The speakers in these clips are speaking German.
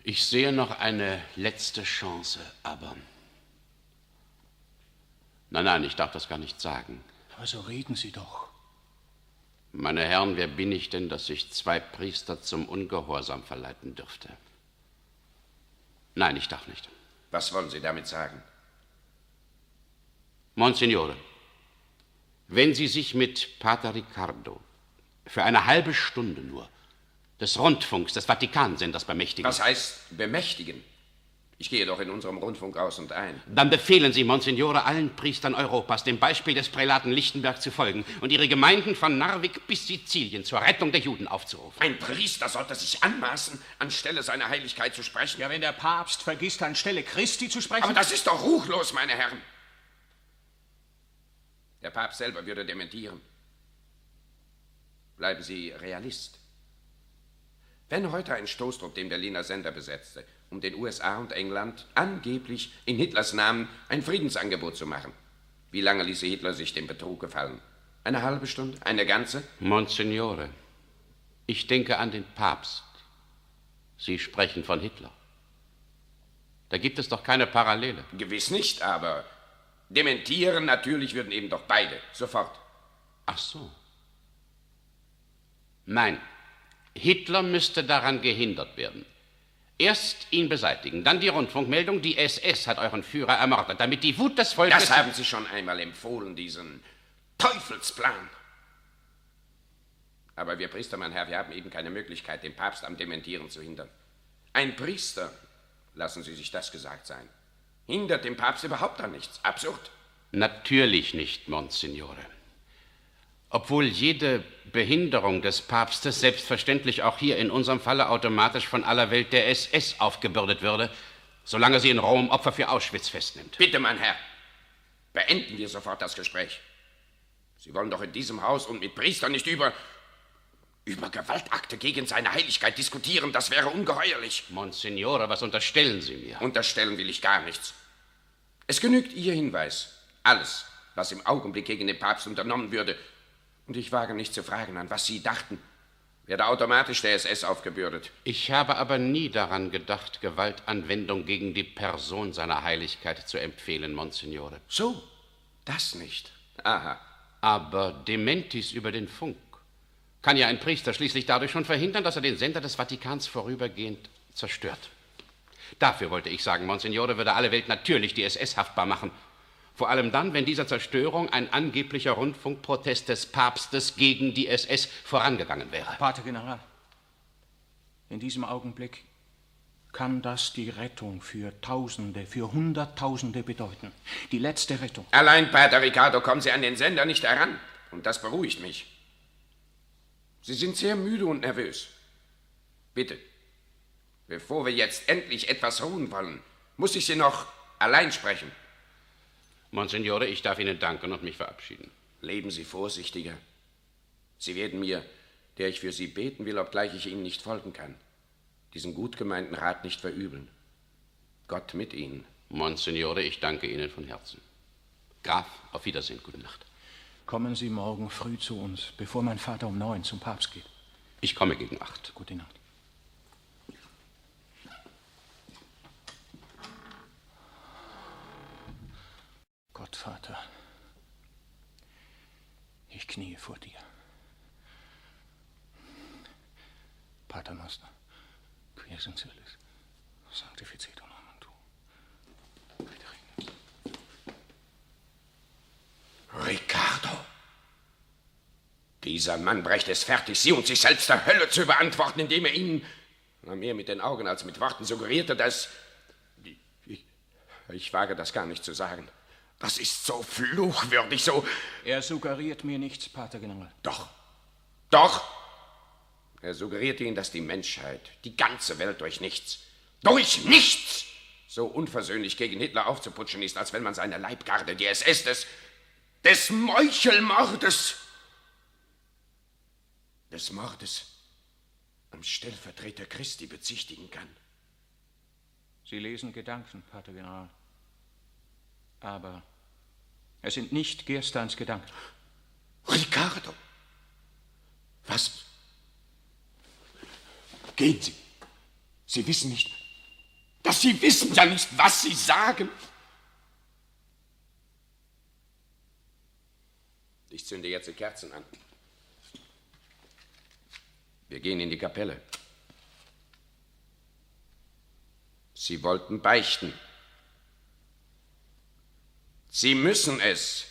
Ich sehe noch eine letzte Chance, aber... Nein, ich darf das gar nicht sagen. Aber so reden Sie doch. Meine Herren, wer bin ich denn, dass ich 2 Priester zum Ungehorsam verleiten dürfte? Nein, ich darf nicht. Was wollen Sie damit sagen? Monsignore, wenn Sie sich mit Pater Riccardo für eine halbe Stunde nur des Rundfunks des Vatikansenders bemächtigen... Was heißt bemächtigen? Ich gehe doch in unserem Rundfunk aus und ein. Dann befehlen Sie, Monsignore, allen Priestern Europas, dem Beispiel des Prälaten Lichtenberg zu folgen und ihre Gemeinden von Narvik bis Sizilien zur Rettung der Juden aufzurufen. Ein Priester sollte sich anmaßen, anstelle seiner Heiligkeit zu sprechen. Ja, wenn der Papst vergisst, anstelle Christi zu sprechen... Aber das ist doch ruchlos, meine Herren. Der Papst selber würde dementieren. Bleiben Sie Realist. Wenn heute ein Stoßtrupp den Berliner Sender besetzte, um den USA und England angeblich in Hitlers Namen ein Friedensangebot zu machen, wie lange ließe Hitler sich den Betrug gefallen? Eine halbe Stunde? Eine ganze? Monsignore, ich denke an den Papst. Sie sprechen von Hitler. Da gibt es doch keine Parallele. Gewiss nicht, aber dementieren natürlich würden eben doch beide, sofort. Ach so. Nein, Hitler müsste daran gehindert werden. Erst ihn beseitigen, dann die Rundfunkmeldung, die SS hat euren Führer ermordet, damit die Wut des Volkes... Das haben Sie schon einmal empfohlen, diesen Teufelsplan. Aber wir Priester, mein Herr, wir haben eben keine Möglichkeit, den Papst am Dementieren zu hindern. Ein Priester, lassen Sie sich das gesagt sein, hindert den Papst überhaupt an nichts. Absurd. Natürlich nicht, Monsignore. Obwohl jede Behinderung des Papstes selbstverständlich auch hier in unserem Falle automatisch von aller Welt der SS aufgebürdet würde, solange sie in Rom Opfer für Auschwitz festnimmt. Bitte, mein Herr, beenden wir sofort das Gespräch. Sie wollen doch in diesem Haus und mit Priestern nicht über Gewaltakte gegen seine Heiligkeit diskutieren. Das wäre ungeheuerlich. Monsignore, was unterstellen Sie mir? Unterstellen will ich gar nichts. Es genügt Ihr Hinweis. Alles, was im Augenblick gegen den Papst unternommen würde, und ich wage nicht zu fragen, an was Sie dachten, werde automatisch der SS aufgebürdet. Ich habe aber nie daran gedacht, Gewaltanwendung gegen die Person seiner Heiligkeit zu empfehlen, Monsignore. So, das nicht. Aha. Aber Dementis über den Funk kann ja ein Priester schließlich dadurch schon verhindern, dass er den Sender des Vatikans vorübergehend zerstört. Dafür wollte ich sagen, Monsignore, würde alle Welt natürlich die SS haftbar machen. Vor allem dann, wenn dieser Zerstörung ein angeblicher Rundfunkprotest des Papstes gegen die SS vorangegangen wäre. Pater General, in diesem Augenblick kann das die Rettung für Tausende, für Hunderttausende bedeuten. Die letzte Rettung. Allein, Pater Riccardo, kommen Sie an den Sender nicht heran. Und das beruhigt mich. Sie sind sehr müde und nervös. Bitte, bevor wir jetzt endlich etwas ruhen wollen, muss ich Sie noch allein sprechen. Monsignore, ich darf Ihnen danken und mich verabschieden. Leben Sie vorsichtiger. Sie werden mir, der ich für Sie beten will, obgleich ich Ihnen nicht folgen kann, diesen gut gemeinten Rat nicht verübeln. Gott mit Ihnen. Monsignore, ich danke Ihnen von Herzen. Graf, auf Wiedersehen, gute Nacht. Kommen Sie morgen früh zu uns, bevor mein Vater um 9 zum Papst geht. Ich komme gegen 8. Gute Nacht. Gott, Vater, ich kniee vor dir. Pater Noster, qui es in celis, sanctificetur nomen tuum. Riccardo! Dieser Mann brächte es fertig, Sie und sich selbst der Hölle zu überantworten, indem er Ihnen mehr mit den Augen als mit Worten suggerierte, dass... Ich wage das gar nicht zu sagen. Das ist so fluchwürdig, so... Er suggeriert mir nichts, Pater General. Doch, doch! Er suggeriert Ihnen, dass die Menschheit, die ganze Welt durch nichts so unversöhnlich gegen Hitler aufzuputschen ist, als wenn man seine Leibgarde, die SS, des Meuchelmordes, des Mordes am Stellvertreter Christi bezichtigen kann. Sie lesen Gedanken, Pater General. Aber es sind nicht Gersteins Gedanken. Riccardo! Was? Gehen Sie. Sie wissen nicht, Dass Sie wissen ja nicht, was Sie sagen. Ich zünde jetzt die Kerzen an. Wir gehen in die Kapelle. Sie wollten beichten. Sie müssen es.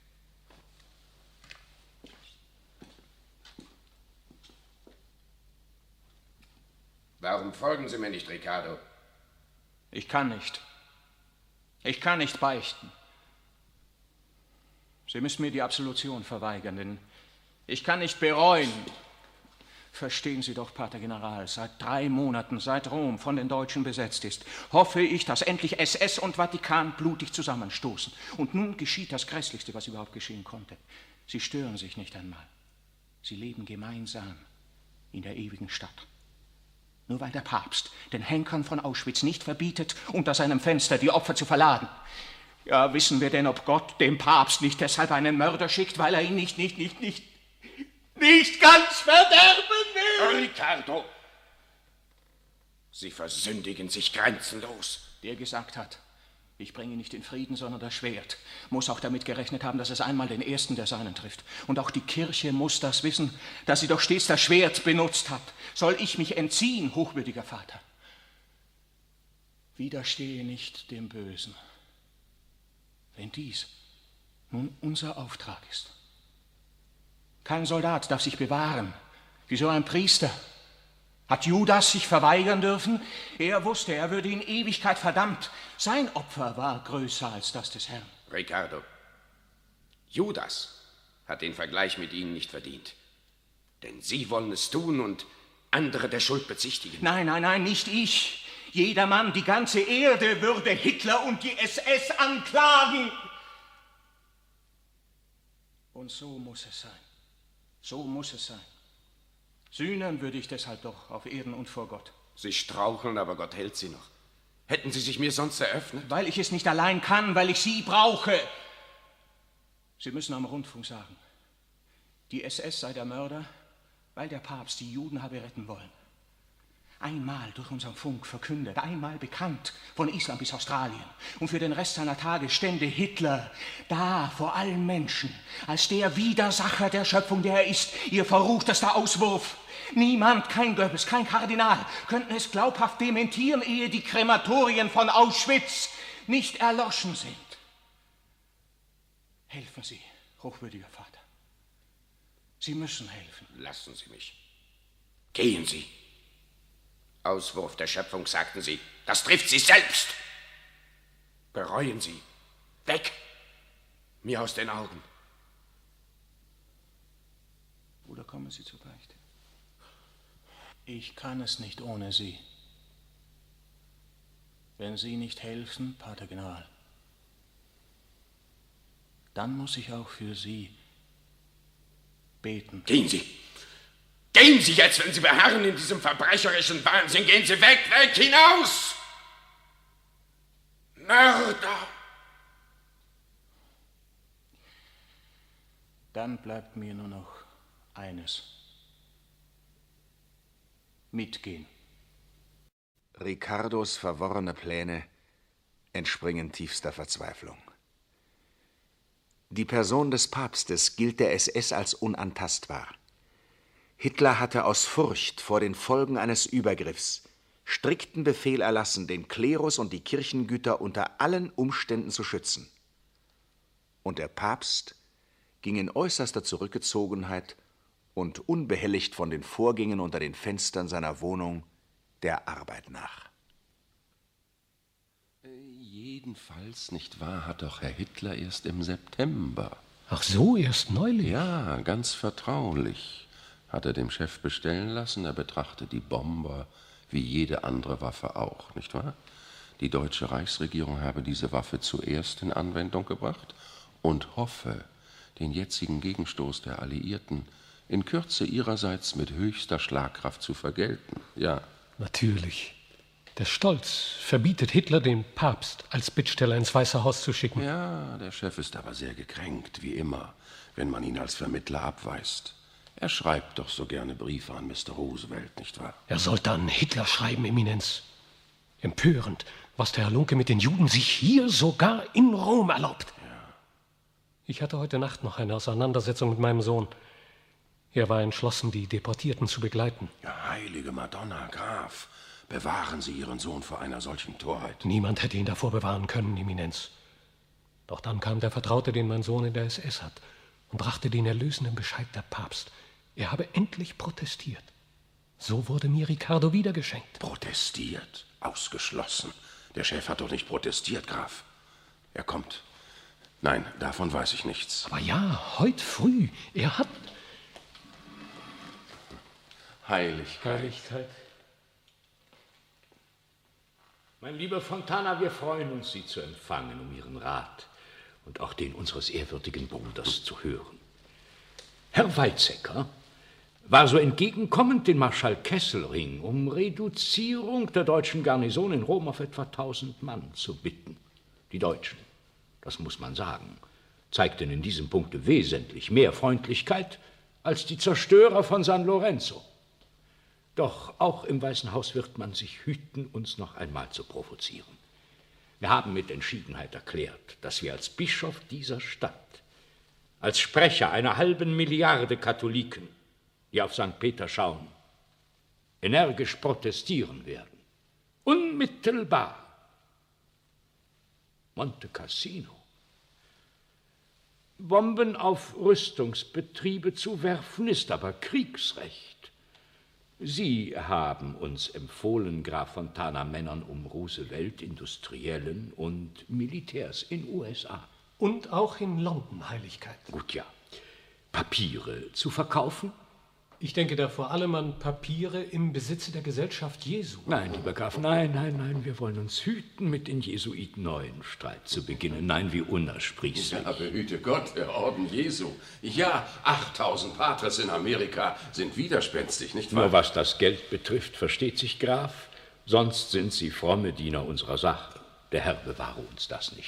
Warum folgen Sie mir nicht, Ricardo? Ich kann nicht. Ich kann nicht beichten. Sie müssen mir die Absolution verweigern, denn ich kann nicht bereuen. Verstehen Sie doch, Pater General, seit 3 Monaten, seit Rom von den Deutschen besetzt ist, hoffe ich, dass endlich SS und Vatikan blutig zusammenstoßen. Und nun geschieht das Grässlichste, was überhaupt geschehen konnte. Sie stören sich nicht einmal. Sie leben gemeinsam in der ewigen Stadt. Nur weil der Papst den Henkern von Auschwitz nicht verbietet, unter seinem Fenster die Opfer zu verladen. Ja, wissen wir denn, ob Gott dem Papst nicht deshalb einen Mörder schickt, weil er ihn nicht ganz verderben will? Ricardo, Sie versündigen sich grenzenlos. Der gesagt hat, ich bringe nicht den Frieden, sondern das Schwert, muss auch damit gerechnet haben, dass es einmal den Ersten der Seinen trifft. Und auch die Kirche muss das wissen, dass sie doch stets das Schwert benutzt hat. Soll ich mich entziehen, hochwürdiger Vater? Widerstehe nicht dem Bösen, wenn dies nun unser Auftrag ist. Kein Soldat darf sich bewahren, wie so ein Priester. Hat Judas sich verweigern dürfen? Er wusste, er würde in Ewigkeit verdammt. Sein Opfer war größer als das des Herrn. Ricardo, Judas hat den Vergleich mit Ihnen nicht verdient. Denn Sie wollen es tun und andere der Schuld bezichtigen. Nein, nicht ich. Jedermann, die ganze Erde würde Hitler und die SS anklagen. Und so muss es sein. So muss es sein. Sühnen würde ich deshalb doch auf Erden und vor Gott. Sie straucheln, aber Gott hält Sie noch. Hätten Sie sich mir sonst eröffnet? Weil ich es nicht allein kann, weil ich Sie brauche. Sie müssen am Rundfunk sagen, die SS sei der Mörder, weil der Papst die Juden habe retten wollen. Einmal durch unseren Funk verkündet, einmal bekannt, von Island bis Australien. Und für den Rest seiner Tage stände Hitler da vor allen Menschen, als der Widersacher der Schöpfung, der er ist, ihr verruchtester Auswurf. Niemand, kein Goebbels, kein Kardinal, könnten es glaubhaft dementieren, ehe die Krematorien von Auschwitz nicht erloschen sind. Helfen Sie, hochwürdiger Vater. Sie müssen helfen. Lassen Sie mich. Gehen Sie. Auswurf der Schöpfung, sagten Sie. Das trifft Sie selbst. Bereuen Sie. Weg. Mir aus den Augen. Bruder, kommen Sie zur Beichte. Ich kann es nicht ohne Sie. Wenn Sie nicht helfen, Pater General, dann muss ich auch für Sie beten. Gehen Sie. Gehen Sie jetzt, wenn Sie beharren in diesem verbrecherischen Wahnsinn. Gehen Sie weg, weg, hinaus! Mörder! Dann bleibt mir nur noch eines. Mitgehen. Ricardos verworrene Pläne entspringen tiefster Verzweiflung. Die Person des Papstes gilt der SS als unantastbar. Hitler hatte aus Furcht vor den Folgen eines Übergriffs strikten Befehl erlassen, den Klerus und die Kirchengüter unter allen Umständen zu schützen. Und der Papst ging in äußerster Zurückgezogenheit und unbehelligt von den Vorgängen unter den Fenstern seiner Wohnung der Arbeit nach. Jedenfalls, nicht wahr, hat doch Herr Hitler erst im September. Ach so, erst neulich? Ja, ganz vertraulich. Hat er dem Chef bestellen lassen, er betrachte die Bomber wie jede andere Waffe auch, nicht wahr? Die deutsche Reichsregierung habe diese Waffe zuerst in Anwendung gebracht und hoffe, den jetzigen Gegenstoß der Alliierten in Kürze ihrerseits mit höchster Schlagkraft zu vergelten. Ja. Natürlich. Der Stolz verbietet Hitler, den Papst als Bittsteller ins Weiße Haus zu schicken. Ja, der Chef ist aber sehr gekränkt, wie immer, wenn man ihn als Vermittler abweist. Er schreibt doch so gerne Briefe an Mr. Roosevelt, nicht wahr? Er sollte an Hitler schreiben, Eminenz. Empörend, was der Herr Lunke mit den Juden sich hier sogar in Rom erlaubt. Ja. Ich hatte heute Nacht noch eine Auseinandersetzung mit meinem Sohn. Er war entschlossen, die Deportierten zu begleiten. Ja, heilige Madonna, Graf, bewahren Sie Ihren Sohn vor einer solchen Torheit. Niemand hätte ihn davor bewahren können, Eminenz. Doch dann kam der Vertraute, den mein Sohn in der SS hat, und brachte den erlösenden Bescheid der Papst. Er habe endlich protestiert. So wurde mir Ricardo wiedergeschenkt. Protestiert? Ausgeschlossen. Der Chef hat doch nicht protestiert, Graf. Er kommt. Nein, davon weiß ich nichts. Aber ja, heute früh. Er hat... Heiligkeit. Mein lieber Fontana, wir freuen uns, Sie zu empfangen, um Ihren Rat und auch den unseres ehrwürdigen Bruders zu hören. Herr Weizsäcker war so entgegenkommend, den Marschall Kesselring um Reduzierung der deutschen Garnison in Rom auf etwa 1000 Mann zu bitten. Die Deutschen, das muss man sagen, zeigten in diesem Punkte wesentlich mehr Freundlichkeit als die Zerstörer von San Lorenzo. Doch auch im Weißen Haus wird man sich hüten, uns noch einmal zu provozieren. Wir haben mit Entschiedenheit erklärt, dass wir als Bischof dieser Stadt, als Sprecher einer halben Milliarde Katholiken, die auf St. Peter schauen, energisch protestieren werden. Unmittelbar. Monte Cassino. Bomben auf Rüstungsbetriebe zu werfen, ist aber Kriegsrecht. Sie haben uns empfohlen, Graf Fontana, Männern um Roosevelt, Industriellen und Militärs in USA. Und auch in London, Heiligkeit. Gut, ja. Papiere zu verkaufen? Ich denke da vor allem an Papiere im Besitze der Gesellschaft Jesu. Nein, lieber Graf, nein, wir wollen uns hüten, mit den Jesuiten neuen Streit zu beginnen. Nein, wie unersprießlich. Ja, behüte Gott, der Orden Jesu. Ja, 8000 Patres in Amerika sind widerspenstig, nicht wahr? Nur was das Geld betrifft, versteht sich, Graf, sonst sind Sie fromme Diener unserer Sache. Der Herr bewahre uns das nicht.